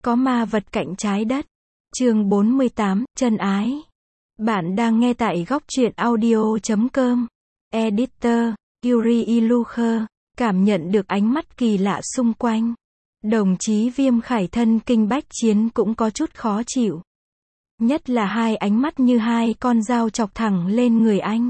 Có ma vật cạnh trái đất. Chương 48, chân ái. Bạn đang nghe tại góc truyện audio.com. Editor, Yuri Ilucher. Cảm nhận được ánh mắt kỳ lạ xung quanh. Đồng chí Viêm Khải thân kinh bách chiến cũng có chút khó chịu. Nhất là hai ánh mắt như hai con dao chọc thẳng lên người anh.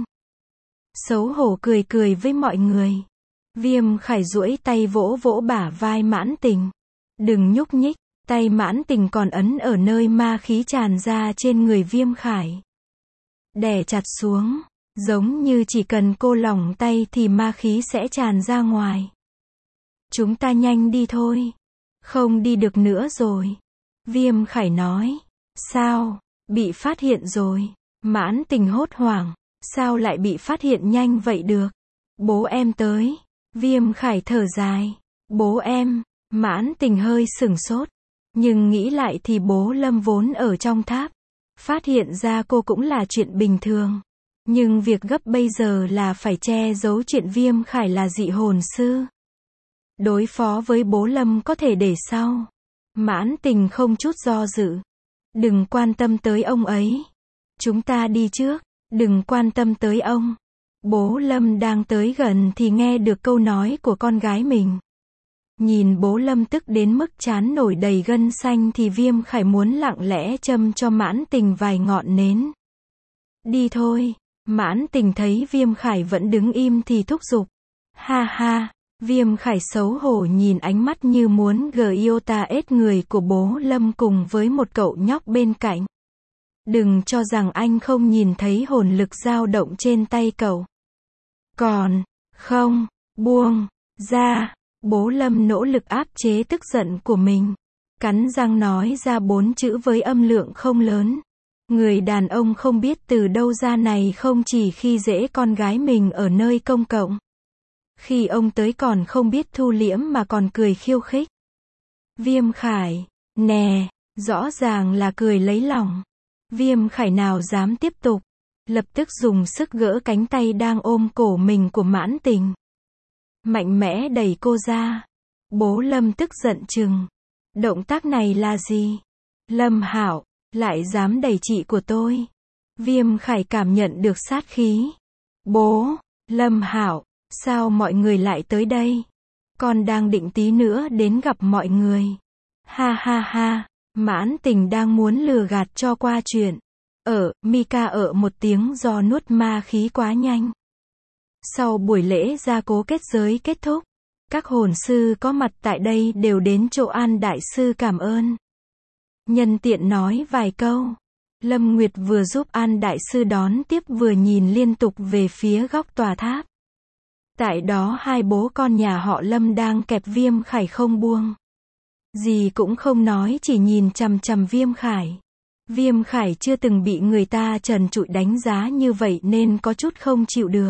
Xấu hổ cười cười với mọi người. Viêm Khải duỗi tay vỗ vỗ bả vai Mãn Tình. Đừng nhúc nhích. Tay Mãn Tình còn ấn ở nơi ma khí tràn ra trên người Viêm Khải. Đè chặt xuống, giống như chỉ cần cô lỏng tay thì ma khí sẽ tràn ra ngoài. Chúng ta nhanh đi thôi. Không đi được nữa rồi. Viêm Khải nói. Sao? Bị phát hiện rồi. Mãn Tình hốt hoảng. Sao lại bị phát hiện nhanh vậy được? Bố em tới. Viêm Khải thở dài. Bố em. Mãn Tình hơi sửng sốt. Nhưng nghĩ lại thì bố Lâm vốn ở trong tháp. Phát hiện ra cô cũng là chuyện bình thường. Nhưng việc gấp bây giờ là phải che giấu chuyện Viêm Khải là dị hồn sư. Đối phó với bố Lâm có thể để sau. Mãn Tình không chút do dự. Đừng quan tâm tới ông ấy. Chúng ta đi trước. Đừng quan tâm tới ông. Bố Lâm đang tới gần thì nghe được câu nói của con gái mình. Nhìn bố Lâm tức đến mức trán nổi đầy gân xanh thì Viêm Khải muốn lặng lẽ châm cho Mãn Tình vài ngọn nến. Đi thôi. Mãn Tình thấy Viêm Khải vẫn đứng im thì thúc giục. Ha ha. Viêm Khải xấu hổ nhìn ánh mắt như muốn giota ết người của bố Lâm cùng với một cậu nhóc bên cạnh. Đừng cho rằng anh không nhìn thấy hồn lực dao động trên tay cậu. Còn, không, buông, ra. Bố Lâm nỗ lực áp chế tức giận của mình. Cắn răng nói ra 4 chữ với âm lượng không lớn. Người đàn ông không biết từ đâu ra này không chỉ khi dễ con gái mình ở nơi công cộng. Khi ông tới còn không biết thu liễm mà còn cười khiêu khích. Viêm Khải, nè, rõ ràng là cười lấy lòng. Viêm Khải nào dám tiếp tục. Lập tức dùng sức gỡ cánh tay đang ôm cổ mình của Mãn Tình. Mạnh mẽ đẩy cô ra. Bố Lâm tức giận chừng. Động tác này là gì? Lâm Hạo, lại dám đẩy chị của tôi. Viêm Khải cảm nhận được sát khí. Bố, Lâm Hạo, sao mọi người lại tới đây? Con đang định tí nữa đến gặp mọi người. Ha ha ha, Mãn Tình đang muốn lừa gạt cho qua chuyện. Mika một tiếng do nuốt ma khí quá nhanh. Sau buổi lễ gia cố kết giới kết thúc, các hồn sư có mặt tại đây đều đến chỗ An Đại Sư cảm ơn. Nhân tiện nói vài câu. Lâm Nguyệt vừa giúp An Đại Sư đón tiếp vừa nhìn liên tục về phía góc tòa tháp. Tại đó hai bố con nhà họ Lâm đang kẹp Viêm Khải không buông. Gì cũng không nói chỉ nhìn chằm chằm Viêm Khải. Viêm Khải chưa từng bị người ta trần trụi đánh giá như vậy nên có chút không chịu được.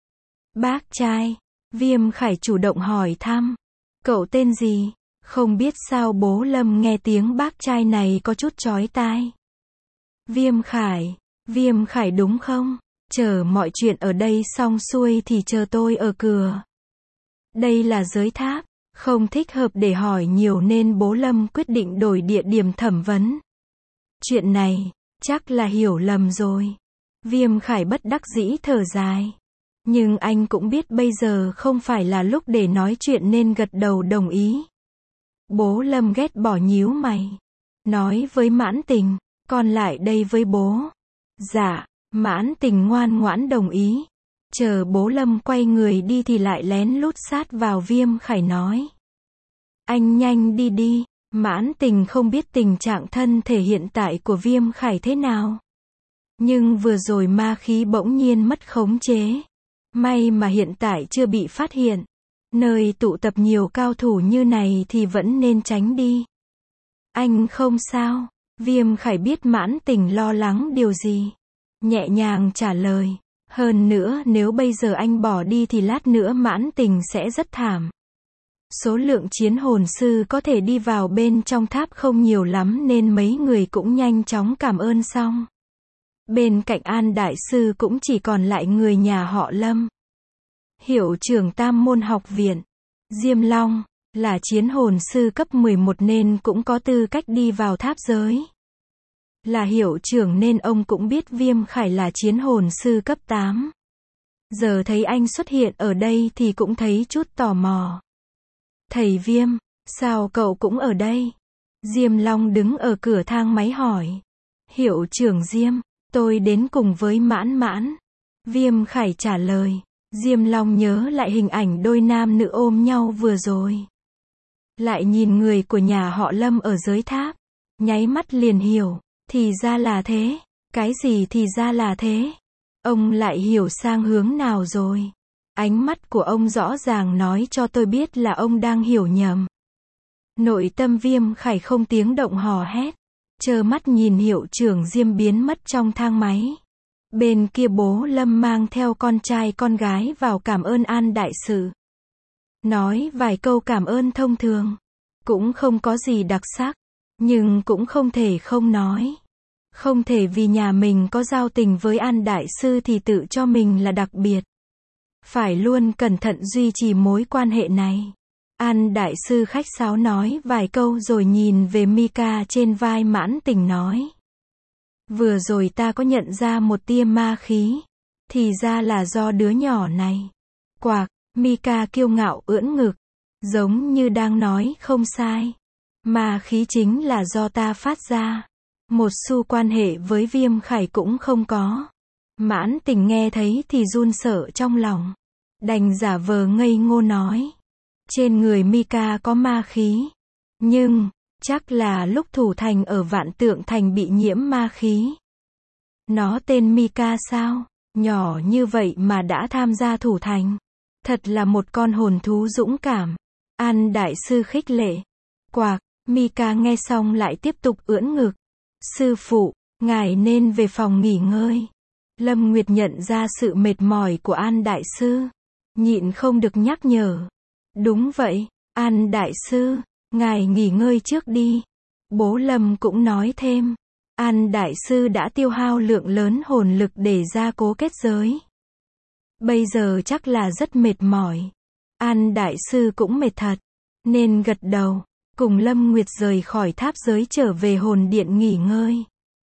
Bác trai, Viêm Khải chủ động hỏi thăm. Cậu tên gì? Không biết sao bố Lâm nghe tiếng bác trai này có chút chói tai. Viêm Khải đúng không? Chờ mọi chuyện ở đây xong xuôi thì chờ tôi ở cửa. Đây là giới tháp, không thích hợp để hỏi nhiều nên bố Lâm quyết định đổi địa điểm thẩm vấn. Chuyện này, chắc là hiểu lầm rồi. Viêm Khải bất đắc dĩ thở dài. Nhưng anh cũng biết bây giờ không phải là lúc để nói chuyện nên gật đầu đồng ý. Bố Lâm ghét bỏ nhíu mày. Nói với Mãn Tình, con lại đây với bố. Dạ, Mãn Tình ngoan ngoãn đồng ý. Chờ bố Lâm quay người đi thì lại lén lút sát vào Viêm Khải nói. Anh nhanh đi đi. Mãn Tình không biết tình trạng thân thể hiện tại của Viêm Khải thế nào. Nhưng vừa rồi ma khí bỗng nhiên mất khống chế. May mà hiện tại chưa bị phát hiện. Nơi tụ tập nhiều cao thủ như này thì vẫn nên tránh đi. Anh không sao. Viêm Khải biết Mãn Tình lo lắng điều gì. Nhẹ nhàng trả lời. Hơn nữa nếu bây giờ anh bỏ đi thì lát nữa Mãn Tình sẽ rất thảm. Số lượng chiến hồn sư có thể đi vào bên trong tháp không nhiều lắm nên mấy người cũng nhanh chóng cảm ơn xong. Bên cạnh An Đại Sư cũng chỉ còn lại người nhà họ Lâm. Hiệu trưởng Tam Môn học viện, Diêm Long, Là chiến hồn sư cấp 11 nên cũng có tư cách đi vào tháp giới. Là hiệu trưởng nên ông cũng biết Viêm Khải là chiến hồn sư cấp 8. Giờ thấy anh xuất hiện ở đây thì cũng thấy chút tò mò. Thầy Viêm, sao cậu cũng ở đây? Diêm Long đứng ở cửa thang máy hỏi. Hiệu trưởng Diêm, tôi đến cùng với Mãn Mãn. Viêm Khải trả lời. Diêm Long nhớ lại hình ảnh đôi nam nữ ôm nhau vừa rồi. Lại nhìn người của nhà họ Lâm ở dưới tháp. Nháy mắt liền hiểu. Thì ra là thế. Cái gì thì ra là thế? Ông lại hiểu sang hướng nào rồi? Ánh mắt của ông rõ ràng nói cho tôi biết là ông đang hiểu nhầm. Nội tâm Viêm Khải không tiếng động hò hét. Trơ mắt nhìn hiệu trưởng Diêm biến mất trong thang máy. Bên kia bố Lâm mang theo con trai con gái vào cảm ơn An đại sự. Nói vài câu cảm ơn thông thường. Cũng không có gì đặc sắc. Nhưng cũng không thể không nói. Không thể vì nhà mình có giao tình với An đại sư thì tự cho mình là đặc biệt. Phải luôn cẩn thận duy trì mối quan hệ này. An đại sư khách sáo nói vài câu rồi nhìn về Mika trên vai Mãn Tình nói. Vừa rồi ta có nhận ra một tia ma khí. Thì ra là do đứa nhỏ này. Quạc, Mika kiêu ngạo ưỡn ngực. Giống như đang nói không sai. Ma khí chính là do ta phát ra. Một xu quan hệ với Viêm Khải cũng không có. Mãn Tình nghe thấy thì run sợ trong lòng. Đành giả vờ ngây ngô nói. Trên người Mika có ma khí. Nhưng, chắc là lúc thủ thành ở Vạn Tượng Thành bị nhiễm ma khí. Nó tên Mika sao? Nhỏ như vậy mà đã tham gia thủ thành. Thật là một con hồn thú dũng cảm. An đại sư khích lệ. Quạc, Mika nghe xong lại tiếp tục ưỡn ngực. Sư phụ, ngài nên về phòng nghỉ ngơi. Lâm Nguyệt nhận ra sự mệt mỏi của An đại sư. Nhịn không được nhắc nhở. Đúng vậy, An đại sư, ngài nghỉ ngơi trước đi. Bố Lâm cũng nói thêm. An đại sư đã tiêu hao lượng lớn hồn lực để gia cố kết giới. Bây giờ chắc là rất mệt mỏi. An đại sư cũng mệt thật. Nên gật đầu. Cùng Lâm Nguyệt rời khỏi tháp giới trở về hồn điện nghỉ ngơi.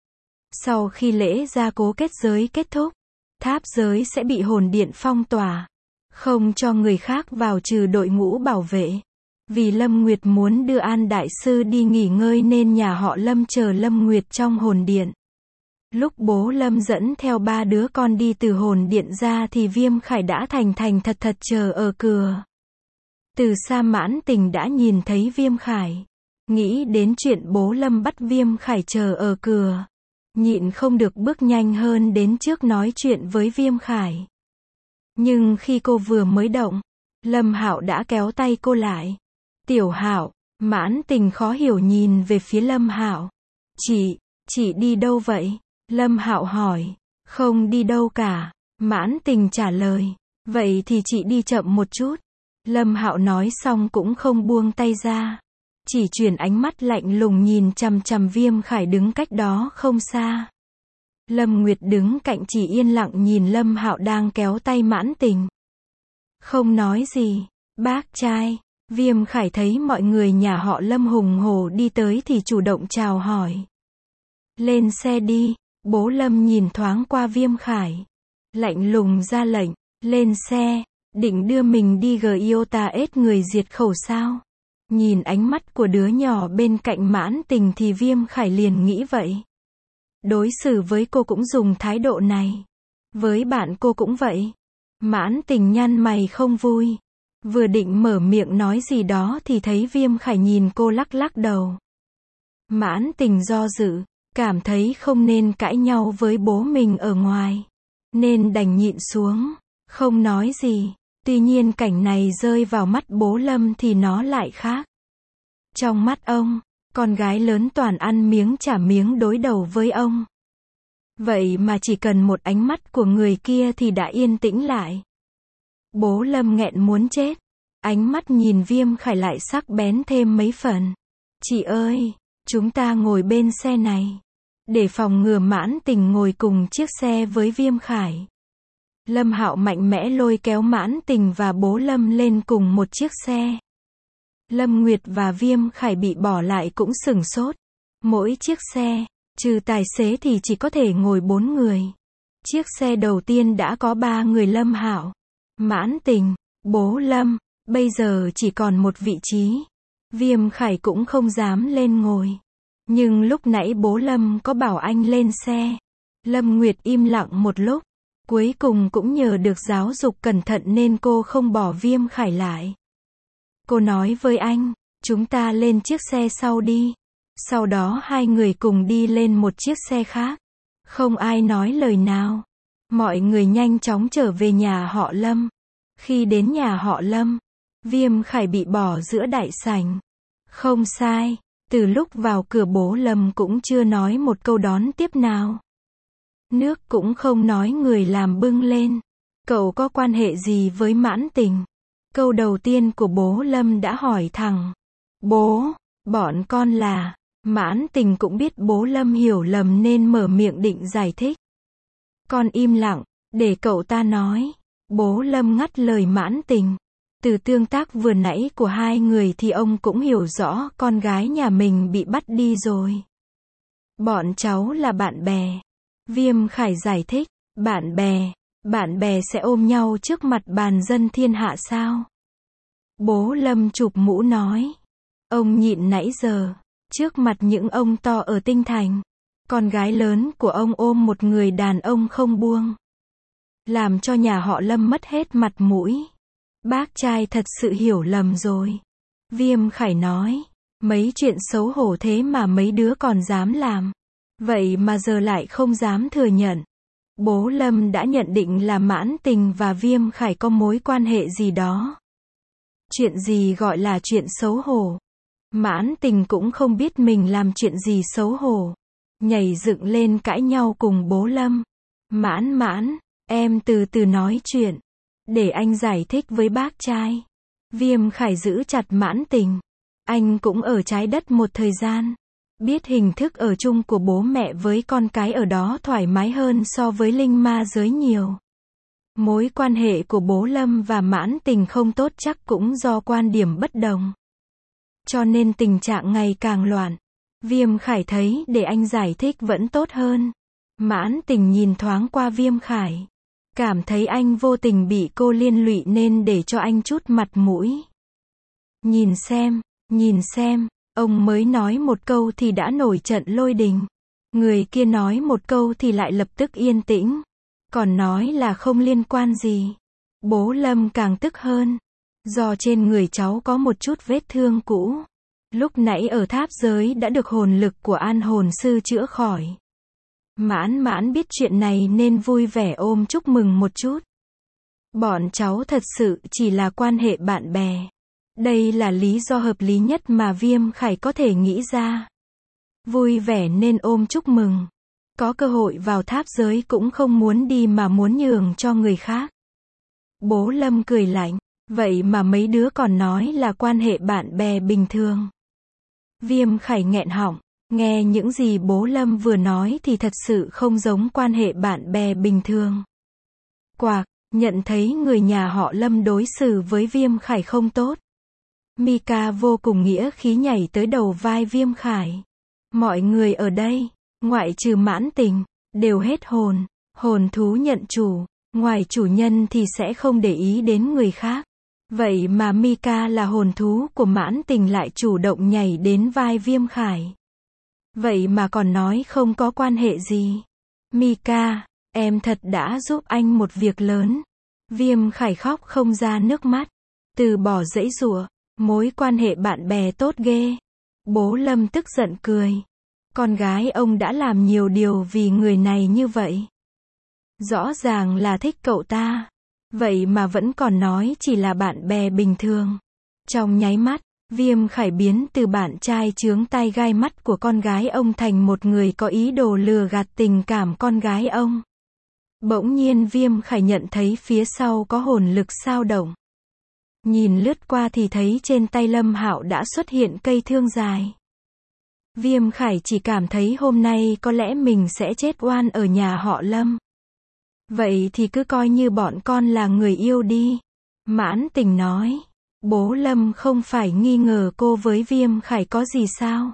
Sau khi lễ gia cố kết giới kết thúc, tháp giới sẽ bị hồn điện phong tỏa. Không cho người khác vào trừ đội ngũ bảo vệ. Vì Lâm Nguyệt muốn đưa An đại sư đi nghỉ ngơi nên nhà họ Lâm chờ Lâm Nguyệt trong hồn điện. Lúc bố Lâm dẫn theo 3 đứa con đi từ hồn điện ra thì Viêm Khải đã thành thật thật chờ ở cửa. Từ xa Mãn Tình đã nhìn thấy Viêm Khải. Nghĩ đến chuyện bố Lâm bắt Viêm Khải chờ ở cửa. Nhịn không được bước nhanh hơn đến trước nói chuyện với Viêm Khải. Nhưng khi cô vừa mới động, Lâm Hạo đã kéo tay cô lại. Tiểu Hạo, Mãn Tình khó hiểu nhìn về phía Lâm Hạo. Chị đi đâu vậy? Lâm Hạo hỏi. Không đi đâu cả. Mãn Tình trả lời. Vậy thì chị đi chậm một chút. Lâm Hạo nói xong cũng không buông tay ra. Chỉ chuyển ánh mắt lạnh lùng nhìn chằm chằm Viêm Khải đứng cách đó không xa. Lâm Nguyệt đứng cạnh chỉ yên lặng nhìn Lâm Hạo đang kéo tay Mãn Tình. Không nói gì. Bác trai. Viêm Khải thấy mọi người nhà họ Lâm hùng hổ đi tới thì chủ động chào hỏi. Lên xe đi. Bố Lâm nhìn thoáng qua Viêm Khải. Lạnh lùng ra lệnh. Lên xe. Định đưa mình đi Giota ết người diệt khẩu sao? Nhìn ánh mắt của đứa nhỏ bên cạnh Mãn Tình thì Viêm Khải liền nghĩ vậy. Đối xử với cô cũng dùng thái độ này. Với bạn cô cũng vậy. Mãn Tình nhăn mày không vui. Vừa định mở miệng nói gì đó thì thấy Viêm Khải nhìn cô lắc lắc đầu. Mãn Tình do dự, cảm thấy không nên cãi nhau với bố mình ở ngoài. Nên đành nhịn xuống, không nói gì. Tuy nhiên cảnh này rơi vào mắt bố Lâm thì nó lại khác. Trong mắt ông, con gái lớn toàn ăn miếng trả miếng đối đầu với ông. Vậy mà chỉ cần một ánh mắt của người kia thì đã yên tĩnh lại. Bố Lâm nghẹn muốn chết. Ánh mắt nhìn Viêm Khải lại sắc bén thêm mấy phần. Chị ơi, chúng ta ngồi bên xe này. Để phòng ngừa Mãn Tình ngồi cùng chiếc xe với Viêm Khải. Lâm Hạo mạnh mẽ lôi kéo Mãn Tình và bố Lâm lên cùng một chiếc xe. Lâm Nguyệt và Viêm Khải bị bỏ lại cũng sửng sốt. Mỗi chiếc xe, trừ tài xế thì chỉ có thể ngồi 4 người. Chiếc xe đầu tiên đã có 3 người: Lâm Hạo, Mãn Tình, bố Lâm, bây giờ chỉ còn một vị trí. Viêm Khải cũng không dám lên ngồi. Nhưng lúc nãy bố Lâm có bảo anh lên xe. Lâm Nguyệt im lặng một lúc. Cuối cùng cũng nhờ được giáo dục cẩn thận nên cô không bỏ Viêm Khải lại. Cô nói với anh, chúng ta lên chiếc xe sau đi. Sau đó hai người cùng đi lên một chiếc xe khác. Không ai nói lời nào. Mọi người nhanh chóng trở về nhà họ Lâm. Khi đến nhà họ Lâm, Viêm Khải bị bỏ giữa đại sảnh. Không sai, từ lúc vào cửa bố Lâm cũng chưa nói một câu đón tiếp nào. Nước cũng không nói người làm bưng lên. Cậu có quan hệ gì với Mãn Tình? Câu đầu tiên của bố Lâm đã hỏi thẳng. Bố, bọn con là... Mãn Tình cũng biết bố Lâm hiểu lầm nên mở miệng định giải thích. Con im lặng, để cậu ta nói. Bố Lâm ngắt lời Mãn Tình. Từ tương tác vừa nãy của hai người thì ông cũng hiểu rõ con gái nhà mình bị bắt đi rồi. Bọn cháu là bạn bè. Viêm Khải giải thích. Bạn bè sẽ ôm nhau trước mặt bàn dân thiên hạ sao? Bố Lâm chụp mũ nói. Ông nhịn nãy giờ. Trước mặt những ông to ở Tinh Thành, con gái lớn của ông ôm một người đàn ông không buông. Làm cho nhà họ Lâm mất hết mặt mũi. Bác trai thật sự hiểu lầm rồi. Viêm Khải nói, mấy chuyện xấu hổ thế mà mấy đứa còn dám làm. Vậy mà giờ lại không dám thừa nhận. Bố Lâm đã nhận định là Mãn Tình và Viêm Khải có mối quan hệ gì đó. Chuyện gì gọi là chuyện xấu hổ? Mãn Tình cũng không biết mình làm chuyện gì xấu hổ. Nhảy dựng lên cãi nhau cùng bố Lâm. Mãn, em từ từ nói chuyện. Để anh giải thích với bác trai. Viêm Khải giữ chặt Mãn Tình. Anh cũng ở trái đất một thời gian. Biết hình thức ở chung của bố mẹ với con cái ở đó thoải mái hơn so với linh ma giới nhiều. Mối quan hệ của bố Lâm và Mãn Tình không tốt chắc cũng do quan điểm bất đồng. Cho nên tình trạng ngày càng loạn. Viêm Khải thấy để anh giải thích vẫn tốt hơn. Mãn Tình nhìn thoáng qua Viêm Khải. Cảm thấy anh vô tình bị cô liên lụy nên để cho anh chút mặt mũi. Nhìn xem, ông mới nói một câu thì đã nổi trận lôi đình. Người kia nói một câu thì lại lập tức yên tĩnh. Còn nói là không liên quan gì. Bố Lâm càng tức hơn. Do trên người cháu có một chút vết thương cũ. Lúc nãy ở tháp giới đã được hồn lực của An Hồn Sư chữa khỏi. Mãn biết chuyện này nên vui vẻ ôm chúc mừng một chút. Bọn cháu thật sự chỉ là quan hệ bạn bè. Đây là lý do hợp lý nhất mà Viêm Khải có thể nghĩ ra. Vui vẻ nên ôm chúc mừng. Có cơ hội vào tháp giới cũng không muốn đi mà muốn nhường cho người khác. Bố Lâm cười lạnh. Vậy mà mấy đứa còn nói là quan hệ bạn bè bình thường. Viêm Khải nghẹn họng. Nghe những gì bố Lâm vừa nói thì thật sự không giống quan hệ bạn bè bình thường. Quạc, nhận thấy người nhà họ Lâm đối xử với Viêm Khải không tốt. Mika vô cùng nghĩa khí nhảy tới đầu vai Viêm Khải. Mọi người ở đây, ngoại trừ Mãn Tình, đều hết hồn. Hồn thú nhận chủ, ngoài chủ nhân thì sẽ không để ý đến người khác. Vậy mà Mika là hồn thú của Mãn Tình lại chủ động nhảy đến vai Viêm Khải. Vậy mà còn nói không có quan hệ gì. Mika, em thật đã giúp anh một việc lớn. Viêm Khải khóc không ra nước mắt. Từ bỏ giãy giụa, mối quan hệ bạn bè tốt ghê. Bố Lâm tức giận cười. Con gái ông đã làm nhiều điều vì người này như vậy. Rõ ràng là thích cậu ta. Vậy mà vẫn còn nói chỉ là bạn bè bình thường. Trong nháy mắt, Viêm Khải biến từ bạn trai chướng tai gai mắt của con gái ông thành một người có ý đồ lừa gạt tình cảm con gái ông. Bỗng nhiên Viêm Khải nhận thấy phía sau có hồn lực dao động. Nhìn lướt qua thì thấy trên tay Lâm Hạo đã xuất hiện cây thương dài. Viêm Khải chỉ cảm thấy hôm nay có lẽ mình sẽ chết oan ở nhà họ Lâm. Vậy thì cứ coi như bọn con là người yêu đi. Mãn Tình nói. Bố Lâm không phải nghi ngờ cô với Viêm Khải có gì sao?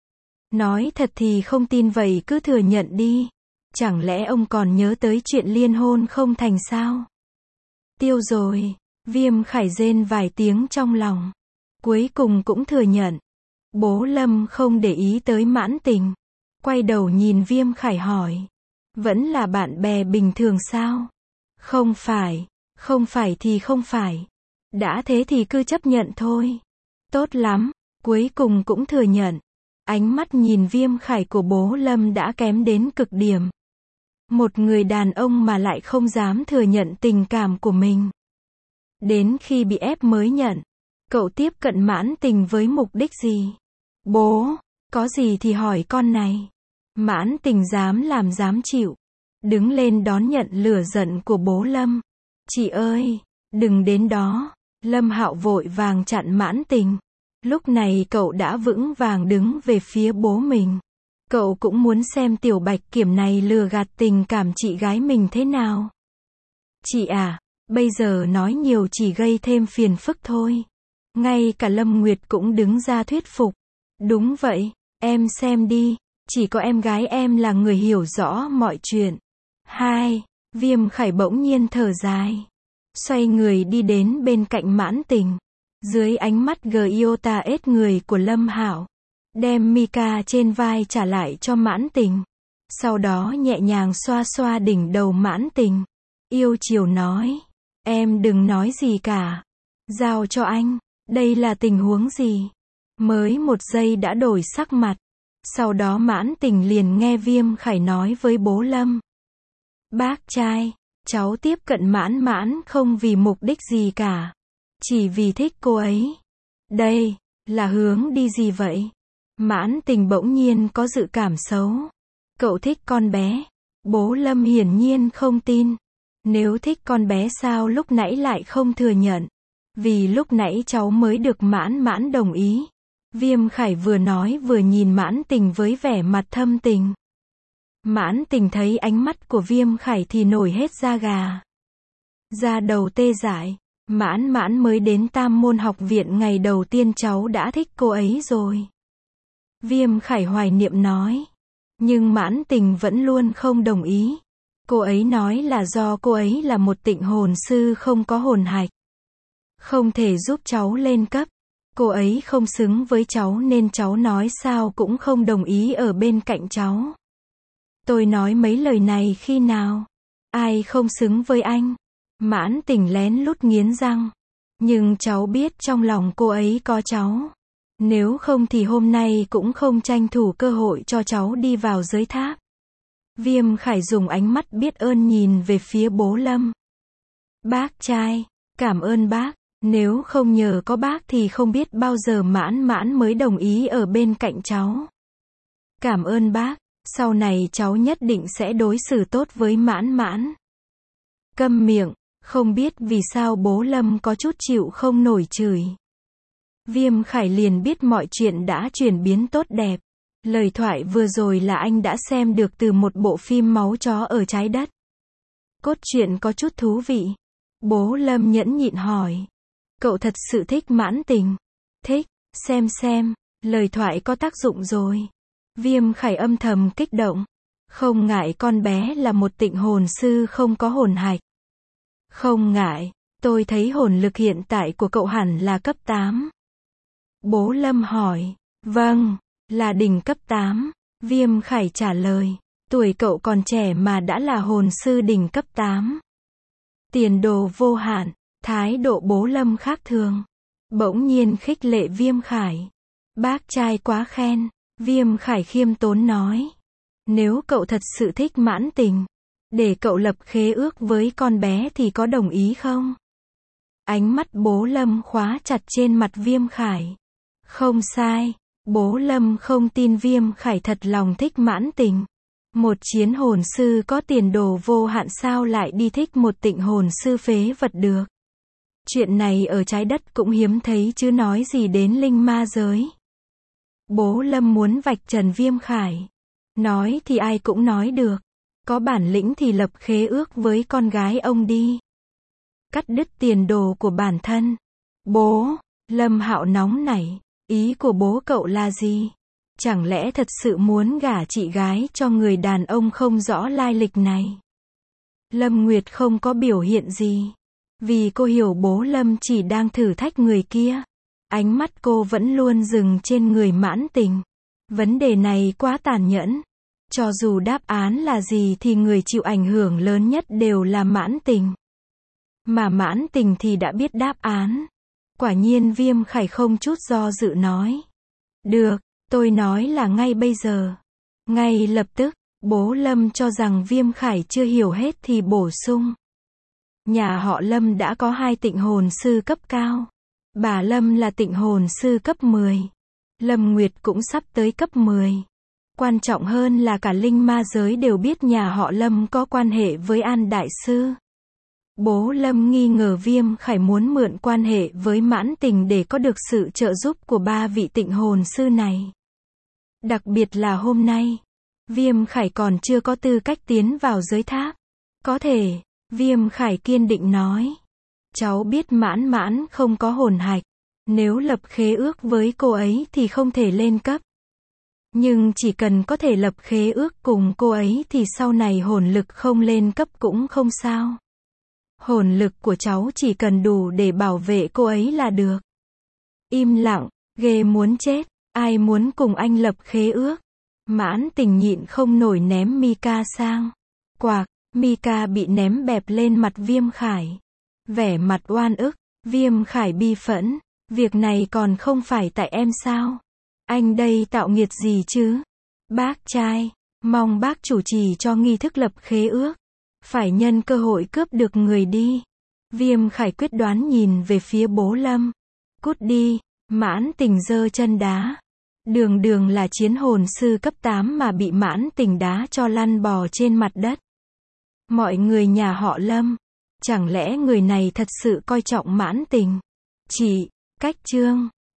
Nói thật thì không tin vậy cứ thừa nhận đi. Chẳng lẽ ông còn nhớ tới chuyện liên hôn không thành sao? Tiêu rồi. Viêm Khải rên vài tiếng trong lòng. Cuối cùng cũng thừa nhận. Bố Lâm không để ý tới Mãn Tình. Quay đầu nhìn Viêm Khải hỏi. Vẫn là bạn bè bình thường sao? Không phải. Không phải thì không phải. Đã thế thì cứ chấp nhận thôi. Tốt lắm. Cuối cùng cũng thừa nhận. Ánh mắt nhìn Viêm Khải của bố Lâm đã kém đến cực điểm. Một người đàn ông mà lại không dám thừa nhận tình cảm của mình. Đến khi bị ép mới nhận. Cậu tiếp cận Mãn Tình với mục đích gì? Bố, có gì thì hỏi con này. Mãn Tình dám làm dám chịu. Đứng lên đón nhận lửa giận của bố Lâm. Chị ơi, đừng đến đó. Lâm Hạo vội vàng chặn Mãn Tình. Lúc này cậu đã vững vàng đứng về phía bố mình. Cậu cũng muốn xem tiểu bạch kiểm này lừa gạt tình cảm chị gái mình thế nào. Chị à, bây giờ nói nhiều chỉ gây thêm phiền phức thôi. Ngay cả Lâm Nguyệt cũng đứng ra thuyết phục. Đúng vậy, em xem đi, chỉ có em gái em là người hiểu rõ mọi chuyện. Hai, Viêm Khải bỗng nhiên thở dài. Xoay người đi đến bên cạnh Mãn Tình. Dưới ánh mắt Giota ết người của Lâm Hạo. Đem Mika trên vai trả lại cho Mãn Tình. Sau đó nhẹ nhàng xoa xoa đỉnh đầu Mãn Tình. Yêu chiều nói. Em đừng nói gì cả. Giao cho anh. Đây là tình huống gì? Mới một giây đã đổi sắc mặt. Sau đó Mãn Tình liền nghe Viêm Khải nói với bố Lâm. Bác trai, cháu tiếp cận Mãn Mãn không vì mục đích gì cả. Chỉ vì thích cô ấy. Đây, là hướng đi gì vậy? Mãn Tình bỗng nhiên có dự cảm xấu. Cậu thích con bé. Bố Lâm hiển nhiên không tin. Nếu thích con bé sao lúc nãy lại không thừa nhận? Vì lúc nãy cháu mới được Mãn Mãn đồng ý. Viêm Khải vừa nói vừa nhìn Mãn Tình với vẻ mặt thâm tình. Mãn Tình thấy ánh mắt của Viêm Khải thì nổi hết da gà. Da đầu tê dại. Mãn Mãn mới đến Tam Môn học viện ngày đầu tiên cháu đã thích cô ấy rồi. Viêm Khải hoài niệm nói. Nhưng Mãn Tình vẫn luôn không đồng ý. Cô ấy nói là do cô ấy là một tịnh hồn sư không có hồn hạch. Không thể giúp cháu lên cấp. Cô ấy không xứng với cháu nên cháu nói sao cũng không đồng ý ở bên cạnh cháu. Tôi nói mấy lời này khi nào? Ai không xứng với anh? Mãn Tình lén lút nghiến răng. Nhưng cháu biết trong lòng cô ấy có cháu. Nếu không thì hôm nay cũng không tranh thủ cơ hội cho cháu đi vào giới tháp. Viêm Khải dùng ánh mắt biết ơn nhìn về phía bố Lâm. Bác trai, cảm ơn bác. Nếu không nhờ có bác thì không biết bao giờ Mãn Mãn mới đồng ý ở bên cạnh cháu. Cảm ơn bác. Sau này cháu nhất định sẽ đối xử tốt với Mãn Mãn. Câm miệng. Không biết vì sao bố Lâm có chút chịu không nổi chửi. Viêm Khải liền biết mọi chuyện đã chuyển biến tốt đẹp. Lời thoại vừa rồi là anh đã xem được từ một bộ phim máu chó ở trái đất. Cốt truyện có chút thú vị. Bố Lâm nhẫn nhịn hỏi. Cậu thật sự thích Mãn Tình? Thích, xem, lời thoại có tác dụng rồi. Viêm Khải âm thầm kích động. Không ngại con bé là một tịnh hồn sư không có hồn hạch. Không ngại, tôi thấy hồn lực hiện tại của cậu hẳn là cấp 8. Bố Lâm hỏi. Vâng, là đỉnh cấp 8. Viêm Khải trả lời. Tuổi cậu còn trẻ mà đã là hồn sư đỉnh cấp 8. Tiền đồ vô hạn. Thái độ bố Lâm khác thường. Bỗng nhiên khích lệ Viêm Khải. Bác trai quá khen. Viêm Khải khiêm tốn nói. Nếu cậu thật sự thích Mãn Tình, để cậu lập khế ước với con bé thì có đồng ý không? Ánh mắt bố Lâm khóa chặt trên mặt Viêm Khải. Không sai. Bố Lâm không tin Viêm Khải thật lòng thích Mãn Tình. Một chiến hồn sư có tiền đồ vô hạn sao lại đi thích một tịnh hồn sư phế vật được. Chuyện này ở trái đất cũng hiếm thấy chứ nói gì đến linh ma giới. Bố Lâm muốn vạch trần Viêm Khải. Nói thì ai cũng nói được. Có bản lĩnh thì lập khế ước với con gái ông đi. Cắt đứt tiền đồ của bản thân. Bố, Lâm Hạo nóng nảy, ý của bố cậu là gì? Chẳng lẽ thật sự muốn gả chị gái cho người đàn ông không rõ lai lịch này? Lâm Nguyệt không có biểu hiện gì. Vì cô hiểu bố Lâm chỉ đang thử thách người kia. Ánh mắt cô vẫn luôn dừng trên người Mãn Tình. Vấn đề này quá tàn nhẫn. Cho dù đáp án là gì thì người chịu ảnh hưởng lớn nhất đều là Mãn Tình. Mà Mãn Tình thì đã biết đáp án. Quả nhiên Viêm Khải không chút do dự nói. Được, tôi nói là ngay bây giờ. Ngay lập tức, bố Lâm cho rằng Viêm Khải chưa hiểu hết thì bổ sung. Nhà họ Lâm đã có 2 tịnh hồn sư cấp cao. Bà Lâm là tịnh hồn sư cấp 10. Lâm Nguyệt cũng sắp tới cấp 10. Quan trọng hơn là cả linh ma giới đều biết nhà họ Lâm có quan hệ với An Đại Sư. Bố Lâm nghi ngờ Viêm Khải muốn mượn quan hệ với Mãn Tình để có được sự trợ giúp của 3 vị tịnh hồn sư này. Đặc biệt là hôm nay, Viêm Khải còn chưa có tư cách tiến vào giới tháp. Có thể, Viêm Khải kiên định nói. Cháu biết Mãn Mãn không có hồn hạch. Nếu lập khế ước với cô ấy thì không thể lên cấp. Nhưng chỉ cần có thể lập khế ước cùng cô ấy thì sau này hồn lực không lên cấp cũng không sao. Hồn lực của cháu chỉ cần đủ để bảo vệ cô ấy là được. Im lặng, ghê muốn chết, ai muốn cùng anh lập khế ước. Mãn Tình nhịn không nổi ném Mika sang. Quạc, Mika bị ném bẹp lên mặt Viêm Khải. Vẻ mặt oan ức, Viêm Khải bi phẫn. Việc này còn không phải tại em sao? Anh đây tạo nghiệt gì chứ? Bác trai, mong bác chủ trì cho nghi thức lập khế ước. Phải nhân cơ hội cướp được người đi. Viêm Khải quyết đoán nhìn về phía bố Lâm. Cút đi, Mãn Tình giơ chân đá. Đường đường là chiến hồn sư cấp 8 mà bị Mãn Tình đá cho lăn bò trên mặt đất. Mọi người nhà họ Lâm, chẳng lẽ người này thật sự coi trọng Mãn Tình? Chị, cách chương